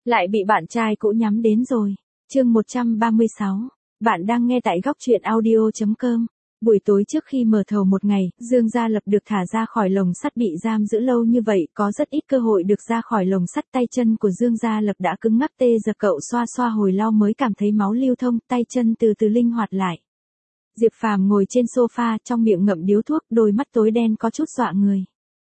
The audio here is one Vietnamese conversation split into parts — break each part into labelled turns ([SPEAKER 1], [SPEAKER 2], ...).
[SPEAKER 1] Lại bị bạn trai cũ nhắm đến rồi. Chương 136. Bạn đang nghe tại góc truyện audio.com. Buổi tối trước khi mở thầu một ngày, Dương Gia Lập được thả ra khỏi lồng sắt bị giam giữ lâu như vậy, có rất ít cơ hội được ra khỏi lồng sắt. Tay chân của Dương Gia Lập đã cứng ngắc tê giờ, cậu xoa xoa hồi lâu mới cảm thấy máu lưu thông, tay chân từ từ linh hoạt lại. Diệp Phàm ngồi trên sofa, trong miệng ngậm điếu thuốc, đôi mắt tối đen có chút dọa người.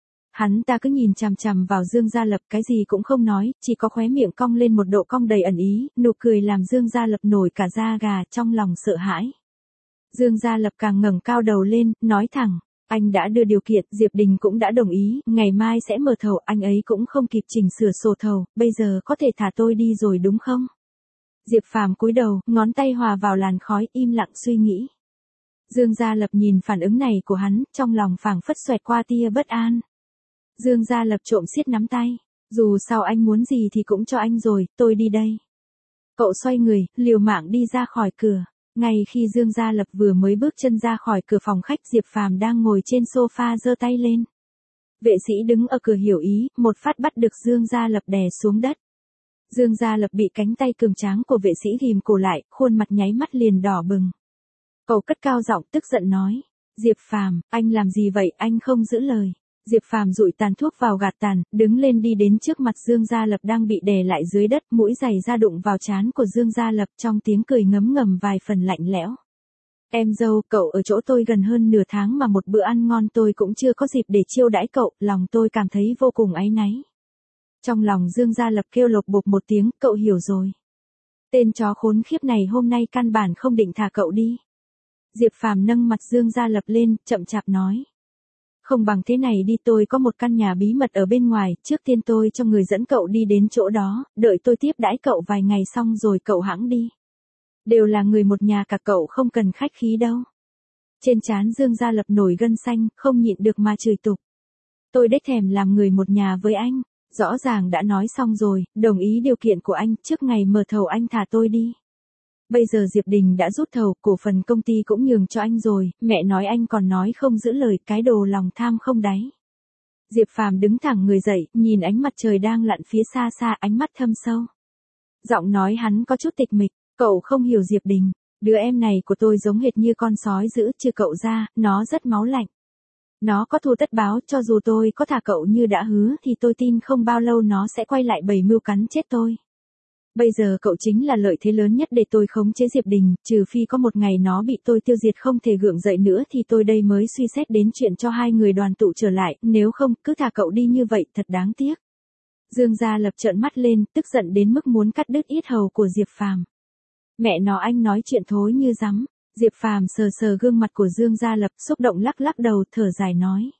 [SPEAKER 1] Hắn ta cứ nhìn chằm chằm vào Dương Gia Lập, cái gì cũng không nói, chỉ có khóe miệng cong lên một độ cong đầy ẩn ý, nụ cười làm Dương Gia Lập nổi cả da gà, trong lòng sợ hãi. Dương Gia Lập càng ngẩng cao đầu lên, nói thẳng, anh đã đưa điều kiện, Diệp Đình cũng đã đồng ý, ngày mai sẽ mở thầu, anh ấy cũng không kịp chỉnh sửa sổ thầu, bây giờ có thể thả tôi đi rồi đúng không? Diệp Phàm cúi đầu, ngón tay hòa vào làn khói, im lặng suy nghĩ. Dương Gia Lập nhìn phản ứng này của hắn, trong lòng phảng phất xoẹt qua tia bất an. Dương Gia Lập trộm siết nắm tay, dù sao anh muốn gì thì cũng cho anh rồi, tôi đi đây. Cậu xoay người, liều mạng đi ra khỏi cửa. Ngay khi Dương Gia Lập vừa mới bước chân ra khỏi cửa phòng khách, Diệp Phàm đang ngồi trên sofa giơ tay lên. Vệ sĩ đứng ở cửa hiểu ý, một phát bắt được Dương Gia Lập đè xuống đất. Dương Gia Lập bị cánh tay cường tráng của vệ sĩ ghìm cổ lại, khuôn mặt nháy mắt liền đỏ bừng. Cậu cất cao giọng tức giận nói, Diệp Phàm, anh làm gì vậy, anh không giữ lời. Diệp Phàm dụi tàn thuốc vào gạt tàn, đứng lên đi đến trước mặt Dương Gia Lập đang bị đè lại dưới đất, mũi giày ra đụng vào trán của Dương Gia Lập, trong tiếng cười ngấm ngầm vài phần lạnh lẽo. Em dâu, cậu ở chỗ tôi gần hơn nửa tháng mà một bữa ăn ngon tôi cũng chưa có dịp để chiêu đãi cậu, lòng tôi cảm thấy vô cùng áy náy. Trong lòng Dương Gia Lập kêu lộc bộp một tiếng, cậu hiểu rồi. Tên chó khốn khiếp này hôm nay căn bản không định thả cậu đi. Diệp Phàm nâng mặt Dương Gia Lập lên, chậm chạp nói. Không bằng thế này đi, tôi có một căn nhà bí mật ở bên ngoài, trước tiên tôi cho người dẫn cậu đi đến chỗ đó, đợi tôi tiếp đãi cậu vài ngày xong rồi cậu hẵng đi. Đều là người một nhà cả, cậu không cần khách khí đâu. Trên trán Dương Gia Lập nổi gân xanh, không nhịn được mà chửi tục. Tôi đếch thèm làm người một nhà với anh, rõ ràng đã nói xong rồi, đồng ý điều kiện của anh, trước ngày mở thầu anh thả tôi đi. Bây giờ Diệp Đình đã rút thầu, cổ phần công ty cũng nhường cho anh rồi, mẹ nói anh còn nói không giữ lời, cái đồ lòng tham không đáy. Diệp Phàm đứng thẳng người dậy, nhìn ánh mặt trời đang lặn phía xa xa, ánh mắt thâm sâu. Giọng nói hắn có chút tịch mịch, cậu không hiểu Diệp Đình, đứa em này của tôi giống hệt như con sói dữ, trừ cậu ra, nó rất máu lạnh. Nó có thù tất báo, cho dù tôi có thả cậu như đã hứa thì tôi tin không bao lâu nó sẽ quay lại bày mưu cắn chết tôi. Bây giờ cậu chính là lợi thế lớn nhất để tôi khống chế Diệp Đình, trừ phi có một ngày nó bị tôi tiêu diệt không thể gượng dậy nữa thì tôi đây mới suy xét đến chuyện cho hai người đoàn tụ trở lại, nếu không, cứ thả cậu đi như vậy, thật đáng tiếc. Dương Gia Lập trợn mắt lên, tức giận đến mức muốn cắt đứt yết hầu của Diệp Phàm. Mẹ nó, anh nói chuyện thối như rắm. Diệp Phàm sờ sờ gương mặt của Dương Gia Lập, xúc động lắc lắc đầu, thở dài nói.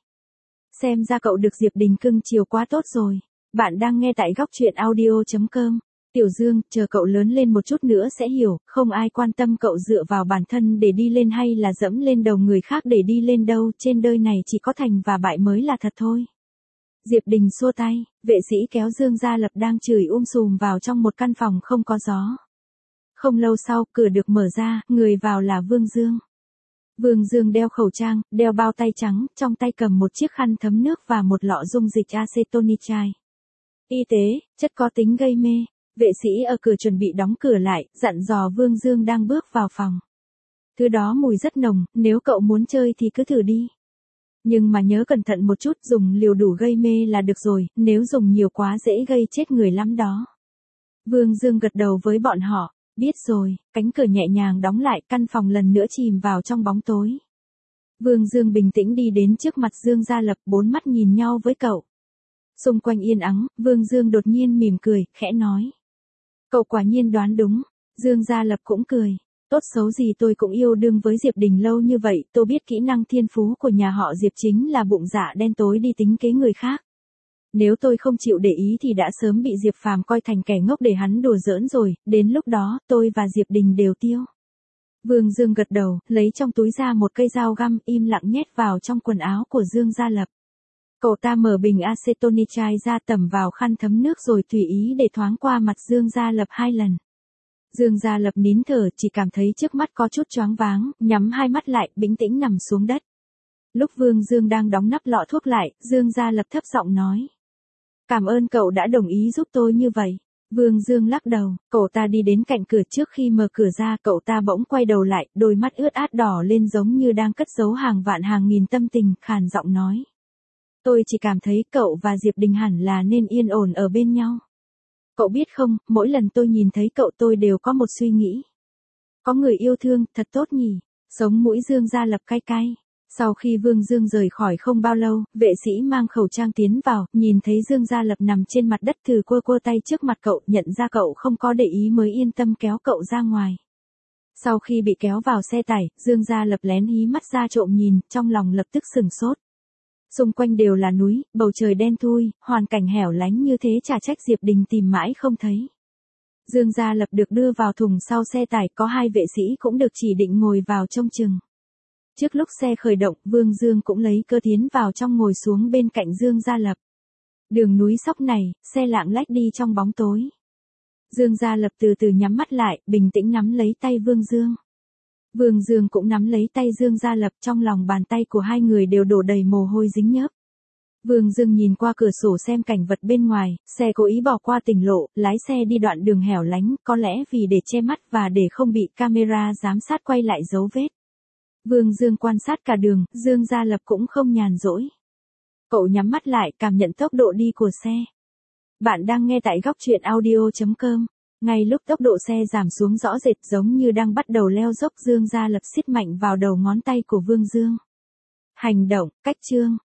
[SPEAKER 1] Xem ra cậu được Diệp Đình cưng chiều quá tốt rồi. Bạn đang nghe tại góc truyện audio.com. Tiểu Dương, chờ cậu lớn lên một chút nữa sẽ hiểu, không ai quan tâm cậu dựa vào bản thân để đi lên hay là dẫm lên đầu người khác để đi lên đâu, trên đời này chỉ có thành và bại mới là thật thôi. Diệp Đình xua tay, vệ sĩ kéo Dương Gia Lập đang chửi sùm vào trong một căn phòng không có gió. Không lâu sau, cửa được mở ra, người vào là Vương Dương. Vương Dương đeo khẩu trang, đeo bao tay trắng, trong tay cầm một chiếc khăn thấm nước và một lọ dung dịch acetonitride. Y tế, chất có tính gây mê. Vệ sĩ ở cửa chuẩn bị đóng cửa lại, dặn dò Vương Dương đang bước vào phòng. Thứ đó mùi rất nồng, nếu cậu muốn chơi thì cứ thử đi. Nhưng mà nhớ cẩn thận một chút, dùng liều đủ gây mê là được rồi, nếu dùng nhiều quá dễ gây chết người lắm đó. Vương Dương gật đầu với bọn họ, biết rồi, cánh cửa nhẹ nhàng đóng lại, căn phòng lần nữa chìm vào trong bóng tối. Vương Dương bình tĩnh đi đến trước mặt Dương Gia Lập, bốn mắt nhìn nhau với cậu. Xung quanh yên ắng, Vương Dương đột nhiên mỉm cười, khẽ nói. Cậu quả nhiên đoán đúng. Dương Gia Lập cũng cười. Tốt xấu gì tôi cũng yêu đương với Diệp Đình lâu như vậy, tôi biết kỹ năng thiên phú của nhà họ Diệp chính là bụng dạ đen tối đi tính kế người khác. Nếu tôi không chịu để ý thì đã sớm bị Diệp Phàm coi thành kẻ ngốc để hắn đùa giỡn rồi, đến lúc đó, tôi và Diệp Đình đều tiêu. Vương Dương gật đầu, lấy trong túi ra một cây dao găm, im lặng nhét vào trong quần áo của Dương Gia Lập. Cậu ta mở bình acetonitride ra, tẩm vào khăn thấm nước rồi tùy ý để thoáng qua mặt Dương Gia Lập 2 lần. Dương Gia Lập nín thở, chỉ cảm thấy trước mắt có chút choáng váng, nhắm hai mắt lại, bình tĩnh nằm xuống đất. Lúc Vương Dương đang đóng nắp lọ thuốc lại, Dương Gia Lập thấp giọng nói. Cảm ơn cậu đã đồng ý giúp tôi như vậy. Vương Dương lắc đầu, cậu ta đi đến cạnh cửa trước khi mở cửa ra, cậu ta bỗng quay đầu lại, đôi mắt ướt át đỏ lên giống như đang cất giấu hàng vạn hàng nghìn tâm tình, khàn giọng nói. Tôi chỉ cảm thấy cậu và Diệp Đình hẳn là nên yên ổn ở bên nhau. Cậu biết không, mỗi lần tôi nhìn thấy cậu tôi đều có một suy nghĩ. Có người yêu thương, thật tốt nhỉ. Sống mũi Dương Gia Lập cay cay. Sau khi Vương Dương rời khỏi không bao lâu, vệ sĩ mang khẩu trang tiến vào, nhìn thấy Dương Gia Lập nằm trên mặt đất thử cua tay trước mặt cậu, nhận ra cậu không có để ý mới yên tâm kéo cậu ra ngoài. Sau khi bị kéo vào xe tải, Dương Gia Lập lén hí mắt ra trộm nhìn, trong lòng lập tức sửng sốt. Xung quanh đều là núi, bầu trời đen thui, hoàn cảnh hẻo lánh như thế chả trách Diệp Đình tìm mãi không thấy. Dương Gia Lập được đưa vào thùng sau xe tải, có 2 vệ sĩ cũng được chỉ định ngồi vào trông chừng. Trước lúc xe khởi động, Vương Dương cũng lấy cơ tiến vào trong ngồi xuống bên cạnh Dương Gia Lập. Đường núi sóc này, xe lạng lách đi trong bóng tối. Dương Gia Lập từ từ nhắm mắt lại, bình tĩnh nắm lấy tay Vương Dương. Vương Dương cũng nắm lấy tay Dương Gia Lập, trong lòng bàn tay của hai người đều đổ đầy mồ hôi dính nhớp. Vương Dương nhìn qua cửa sổ xem cảnh vật bên ngoài, xe cố ý bỏ qua tỉnh lộ, lái xe đi đoạn đường hẻo lánh, có lẽ vì để che mắt và để không bị camera giám sát quay lại dấu vết. Vương Dương quan sát cả đường, Dương Gia Lập cũng không nhàn rỗi. Cậu nhắm mắt lại, cảm nhận tốc độ đi của xe. Bạn đang nghe tại góc truyện audio.com. Ngay lúc tốc độ xe giảm xuống rõ rệt giống như đang bắt đầu leo dốc, Dương Gia Lập siết mạnh vào đầu ngón tay của Vương Dương. Hành động, cách chương.